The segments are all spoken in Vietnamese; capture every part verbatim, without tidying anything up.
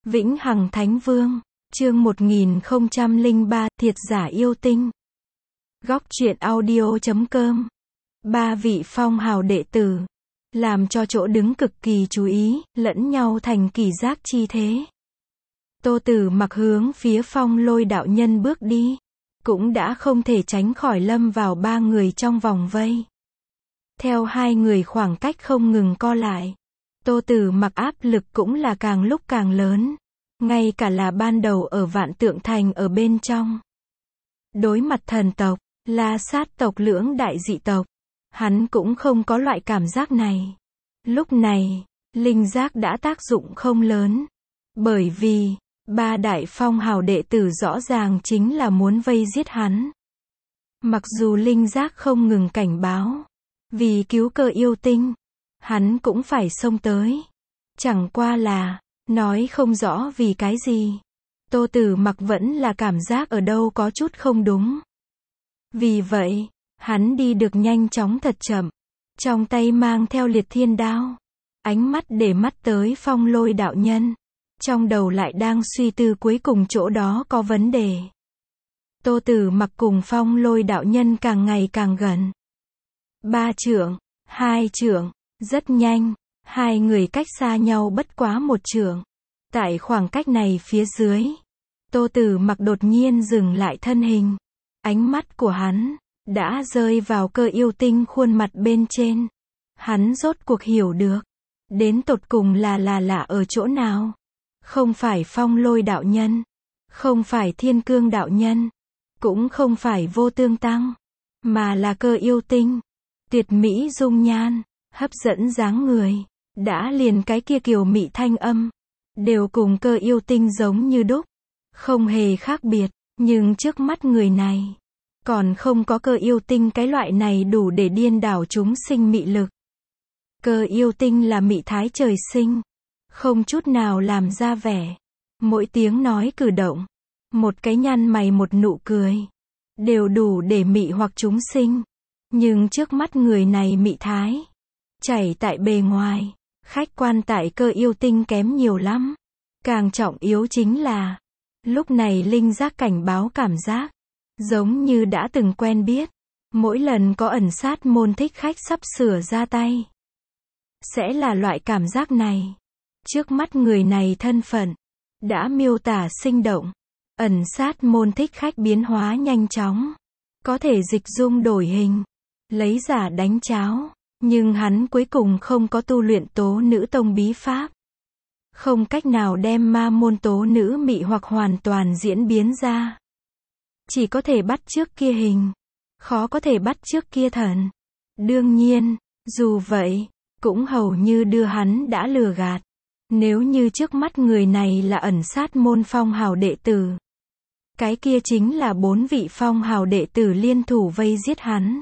Vĩnh Hằng Thánh Vương, chương một nghìn không trăm lẻ ba, Thiệt giả yêu tinh. Góc truyện audio chấm com. Ba vị phong hào đệ tử, làm cho chỗ đứng cực kỳ chú ý, lẫn nhau thành kỳ giác chi thế. Tô Tử Mặc hướng phía Phong Lôi đạo nhân bước đi, cũng đã không thể tránh khỏi lâm vào ba người trong vòng vây. Theo hai người khoảng cách không ngừng co lại, Tô Tử Mặc áp lực cũng là càng lúc càng lớn, ngay cả là ban đầu ở Vạn Tượng Thành ở bên trong. Đối mặt thần tộc, La Sát tộc lưỡng đại dị tộc, hắn cũng không có loại cảm giác này. Lúc này, linh giác đã tác dụng không lớn, bởi vì ba đại phong hào đệ tử rõ ràng chính là muốn vây giết hắn. Mặc dù linh giác không ngừng cảnh báo, vì cứu cơ yêu tinh, hắn cũng phải xông tới. Chẳng qua là, nói không rõ vì cái gì. Tô Tử Mặc vẫn là cảm giác ở đâu có chút không đúng. Vì vậy, hắn đi được nhanh chóng thật chậm, trong tay mang theo liệt thiên đao. Ánh mắt để mắt tới Phong Lôi đạo nhân, trong đầu lại đang suy tư cuối cùng chỗ đó có vấn đề. Tô Tử Mặc cùng Phong Lôi đạo nhân càng ngày càng gần. Ba trượng, hai trượng, rất nhanh, hai người cách xa nhau bất quá một trượng. Tại khoảng cách này phía dưới, Tô Tử Mặc đột nhiên dừng lại thân hình. Ánh mắt của hắn đã rơi vào cơ yêu tinh khuôn mặt bên trên. Hắn rốt cuộc hiểu được, đến tột cùng là là lạ ở chỗ nào. Không phải Phong Lôi đạo nhân, không phải Thiên Cương đạo nhân, cũng không phải Vô Tương tăng, mà là cơ yêu tinh. Tuyệt mỹ dung nhan, hấp dẫn dáng người, đã liền cái kia kiều mị thanh âm, đều cùng cơ yêu tinh giống như đúc, không hề khác biệt. Nhưng trước mắt người này, còn không có cơ yêu tinh cái loại này đủ để điên đảo chúng sinh mị lực. Cơ yêu tinh là mị thái trời sinh, không chút nào làm ra vẻ. Mỗi tiếng nói cử động, một cái nhăn mày một nụ cười, đều đủ để mị hoặc chúng sinh. Nhưng trước mắt người này mị thái, chảy tại bề ngoài, khách quan tại cơ yêu tinh kém nhiều lắm. Càng trọng yếu chính là, lúc này linh giác cảnh báo cảm giác, giống như đã từng quen biết. Mỗi lần có ẩn sát môn thích khách sắp sửa ra tay, sẽ là loại cảm giác này. Trước mắt người này thân phận, đã miêu tả sinh động. Ẩn sát môn thích khách biến hóa nhanh chóng, có thể dịch dung đổi hình, lấy giả đánh cháo. Nhưng hắn cuối cùng không có tu luyện tố nữ tông bí pháp, không cách nào đem ma môn tố nữ mị hoặc hoàn toàn diễn biến ra. Chỉ có thể bắt chước kia hình, khó có thể bắt chước kia thần. Đương nhiên, dù vậy, cũng hầu như đưa hắn đã lừa gạt. Nếu như trước mắt người này là ẩn sát môn phong hào đệ tử, cái kia chính là bốn vị phong hào đệ tử liên thủ vây giết hắn.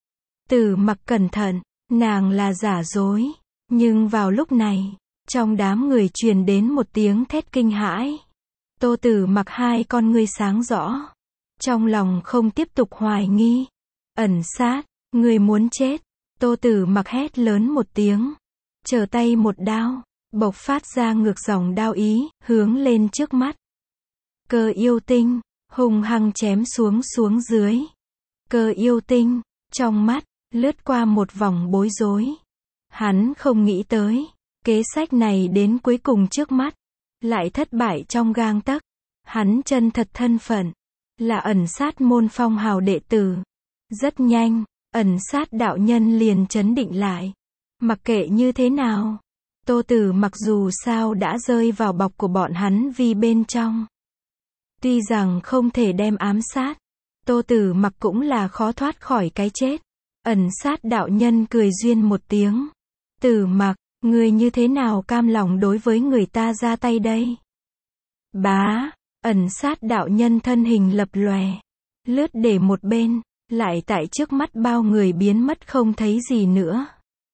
Tử Mặc cẩn thận, nàng là giả dối. Nhưng vào lúc này, trong đám người truyền đến một tiếng thét kinh hãi. Tô Tử Mặc hai con ngươi sáng rõ, trong lòng không tiếp tục hoài nghi. Ẩn sát, người muốn chết. Tô Tử Mặc hét lớn một tiếng, trở tay một đao, bộc phát ra ngược dòng đao ý, hướng lên trước mắt. Cơ yêu tinh, hung hăng chém xuống xuống dưới. Cơ yêu tinh, trong mắt, lướt qua một vòng bối rối. Hắn không nghĩ tới, kế sách này đến cuối cùng trước mắt, lại thất bại trong gang tấc. Hắn chân thật thân phận, là ẩn sát môn phong hào đệ tử. Rất nhanh, ẩn sát đạo nhân liền trấn định lại. Mặc kệ như thế nào, Tô Tử Mặc dù sao đã rơi vào bọc của bọn hắn vì bên trong. Tuy rằng không thể đem ám sát, Tô Tử Mặc cũng là khó thoát khỏi cái chết. Ẩn sát đạo nhân cười duyên một tiếng. Tử Mặc, người như thế nào cam lòng đối với người ta ra tay đây? Bá, ẩn sát đạo nhân thân hình lập lòe, lướt để một bên, lại tại trước mắt bao người biến mất không thấy gì nữa.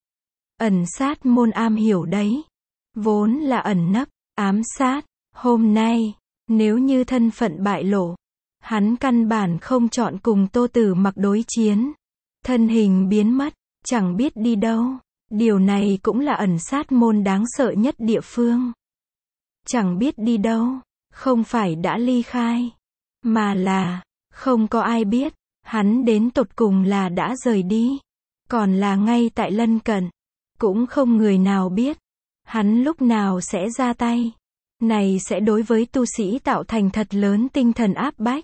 Ẩn sát môn am hiểu đấy, vốn là ẩn nấp, ám sát. Hôm nay, nếu như thân phận bại lộ, hắn căn bản không chọn cùng Tô Tử Mặc đối chiến. Thân hình biến mất, chẳng biết đi đâu. Điều này cũng là ẩn sát môn đáng sợ nhất địa phương. chẳng biết đi đâu, không phải đã ly khai, mà là, không có ai biết, hắn đến tột cùng là đã rời đi, còn là ngay tại lân cận, cũng không người nào biết, hắn lúc nào sẽ ra tay. Này sẽ đối với tu sĩ tạo thành thật lớn tinh thần áp bách.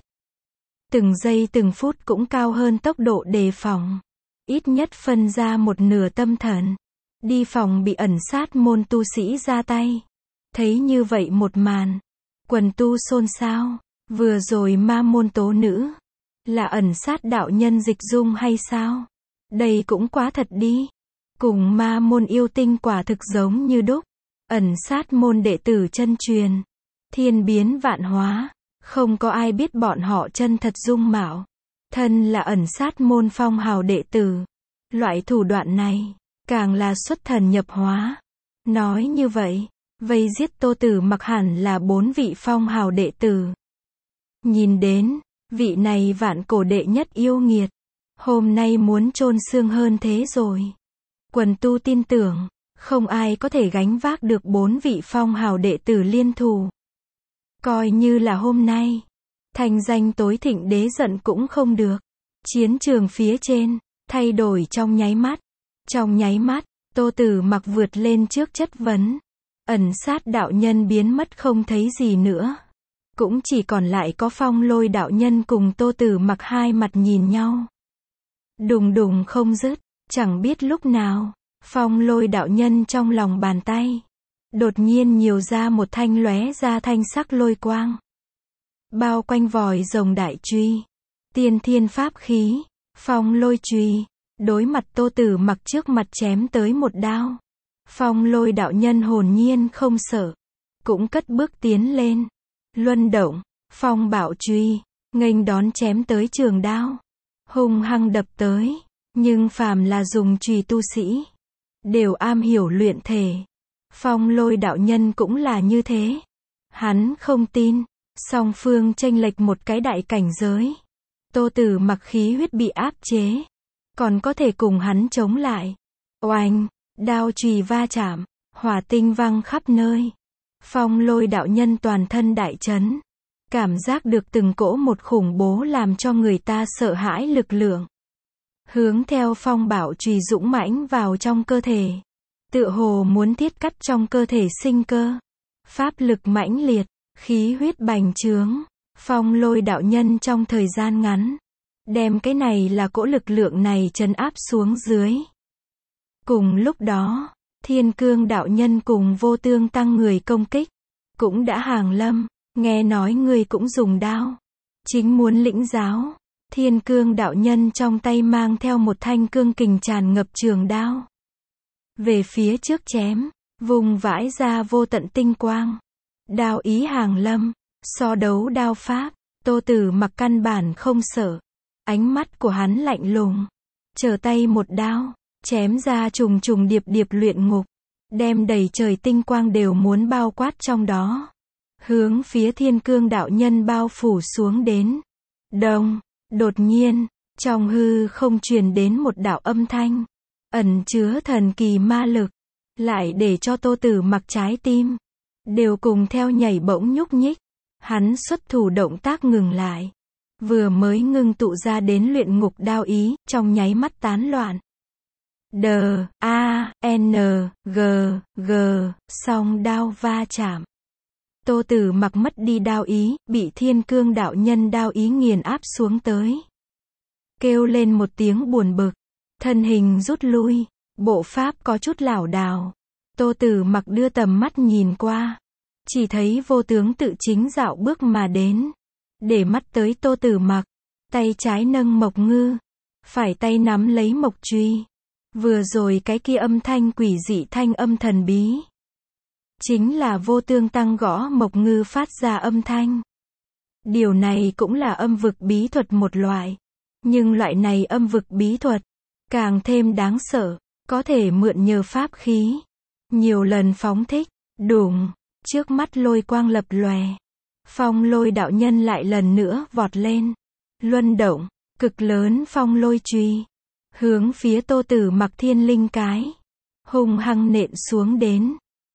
Từng giây từng phút cũng cao hơn tốc độ đề phòng. Ít nhất phân ra một nửa tâm thần. Đi phòng bị ẩn sát môn tu sĩ ra tay. Thấy như vậy một màn. Quần tu xôn xao. Vừa rồi ma môn tố nữ. Là ẩn sát đạo nhân Dịch Dung hay sao? Đây cũng quá thật đi. Cùng ma môn yêu tinh quả thực giống như đúc. Ẩn sát môn đệ tử chân truyền. Thiên biến vạn hóa. Không có ai biết bọn họ chân thật dung mạo. Thân là ẩn sát môn phong hào đệ tử. Loại thủ đoạn này, càng là xuất thần nhập hóa. Nói như vậy, vây giết Tô Tử Mặc hẳn là bốn vị phong hào đệ tử. Nhìn đến, vị này vạn cổ đệ nhất yêu nghiệt. Hôm nay muốn chôn xương hơn thế rồi. Quần tu tin tưởng, không ai có thể gánh vác được bốn vị phong hào đệ tử liên thủ. Coi như là hôm nay, thành danh tối thịnh đế giận cũng không được. Chiến trường phía trên, thay đổi trong nháy mắt. Trong nháy mắt, Tô Tử Mặc vượt lên trước chất vấn. Ẩn sát đạo nhân biến mất không thấy gì nữa. Cũng chỉ còn lại có Phong Lôi đạo nhân cùng Tô Tử Mặc hai mặt nhìn nhau. Đùng đùng không dứt, chẳng biết lúc nào. Phong Lôi đạo nhân trong lòng bàn tay, đột nhiên nhiều ra một thanh lóe ra thanh sắc lôi quang. Bao quanh vòi rồng đại truy, tiên thiên pháp khí, phong lôi truy, đối mặt Tô Tử Mặc trước mặt chém tới một đao. Phong Lôi đạo nhân hồn nhiên không sợ, cũng cất bước tiến lên, luân động, phong bảo truy, nghênh đón chém tới trường đao, hung hăng đập tới, nhưng phàm là dùng truy tu sĩ, đều am hiểu luyện thể. Phong Lôi đạo nhân cũng là như thế. Hắn không tin, song phương chênh lệch một cái đại cảnh giới. Tô Tử Mặc khí huyết bị áp chế, còn có thể cùng hắn chống lại. Oanh, đao chùy va chạm, hỏa tinh văng khắp nơi. Phong Lôi đạo nhân toàn thân đại chấn, cảm giác được từng cỗ một khủng bố làm cho người ta sợ hãi lực lượng. Hướng theo phong bảo chùy dũng mãnh vào trong cơ thể. Tựa hồ muốn thiết cắt trong cơ thể sinh cơ. Pháp lực mãnh liệt, khí huyết bành trướng. Phong Lôi đạo nhân trong thời gian ngắn, đem cái này là cỗ lực lượng này trấn áp xuống dưới. Cùng lúc đó, Thiên Cương đạo nhân cùng Vô Tương tăng người công kích, cũng đã hàng lâm, nghe nói ngươi cũng dùng đao. Chính muốn lĩnh giáo. Thiên Cương đạo nhân trong tay mang theo một thanh cương kình tràn ngập trường đao. Về phía trước chém, vùng vãi ra vô tận tinh quang. Đao ý hàng lâm, so đấu đao pháp, Tô Tử Mặc căn bản không sợ. Ánh mắt của hắn lạnh lùng, trở tay một đao, chém ra trùng trùng điệp điệp luyện ngục, đem đầy trời tinh quang đều muốn bao quát trong đó. Hướng phía Thiên Cương đạo nhân bao phủ xuống đến. Đông, đột nhiên, trong hư không truyền đến một đạo âm thanh, ẩn chứa thần kỳ ma lực, lại để cho Tô Tử Mặc trái tim đều cùng theo nhảy bỗng nhúc nhích. Hắn xuất thủ động tác ngừng lại, vừa mới ngưng tụ ra đến luyện ngục đao ý, trong nháy mắt tán loạn. D, A, N, G, G, song đao va chạm. Tô Tử Mặc mất đi đao ý, bị Thiên Cương đạo nhân đao ý nghiền áp xuống tới. Kêu lên một tiếng buồn bực, thân hình rút lui, bộ pháp có chút lảo đảo. Tô Tử Mặc đưa tầm mắt nhìn qua, chỉ thấy Vô Tướng tự chính dạo bước mà đến, để mắt tới Tô Tử Mặc, tay trái nâng mộc ngư, phải tay nắm lấy mộc truy. Vừa rồi cái kia âm thanh quỷ dị thanh âm thần bí, chính là Vô Tương tăng gõ mộc ngư phát ra âm thanh. Điều này cũng là âm vực bí thuật một loại, nhưng loại này âm vực bí thuật càng thêm đáng sợ, có thể mượn nhờ pháp khí, nhiều lần phóng thích. Đùng, trước mắt lôi quang lập lòe, Phong Lôi đạo nhân lại lần nữa vọt lên, luân động, cực lớn phong lôi truy, hướng phía Tô Tử Mặc thiên linh cái, hung hăng nện xuống đến.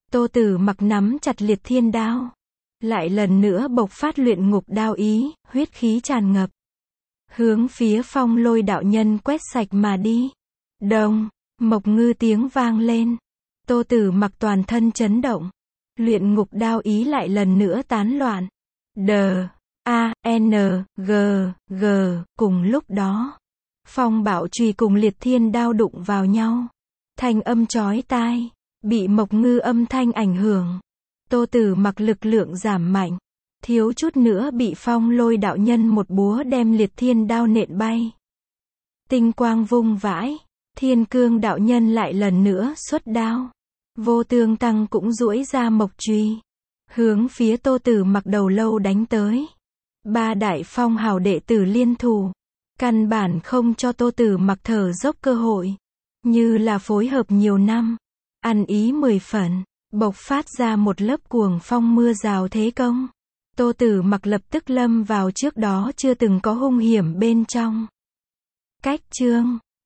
Tô Tử Mặc nắm chặt liệt thiên đao. Lại lần nữa bộc phát luyện ngục đao ý, huyết khí tràn ngập. Hướng phía Phong Lôi đạo nhân quét sạch mà đi. Đồng, Mộc Ngư tiếng vang lên. Tô Tử Mặc toàn thân chấn động. Luyện ngục đao ý lại lần nữa tán loạn. D, A, N, G, G, cùng lúc đó. Phong Bảo Chùy cùng liệt thiên đao đụng vào nhau. Thanh âm chói tai, bị Mộc Ngư âm thanh ảnh hưởng. Tô Tử Mặc lực lượng giảm mạnh. Thiếu chút nữa bị Phong Lôi đạo nhân một búa đem liệt thiên đao nện bay. Tinh quang vung vãi. Thiên Cương đạo nhân lại lần nữa xuất đao. Vô Tương Tăng cũng duỗi ra mộc chùy. Hướng phía Tô Tử Mặc đầu lâu đánh tới. Ba đại phong hào đệ tử liên thủ. Căn bản không cho Tô Tử Mặc thở dốc cơ hội. Như là phối hợp nhiều năm. Ăn ý mười phần. Bộc phát ra một lớp cuồng phong mưa rào thế công. Tô Tử Mặc lập tức lâm vào trước đó chưa từng có hung hiểm bên trong. Cách chương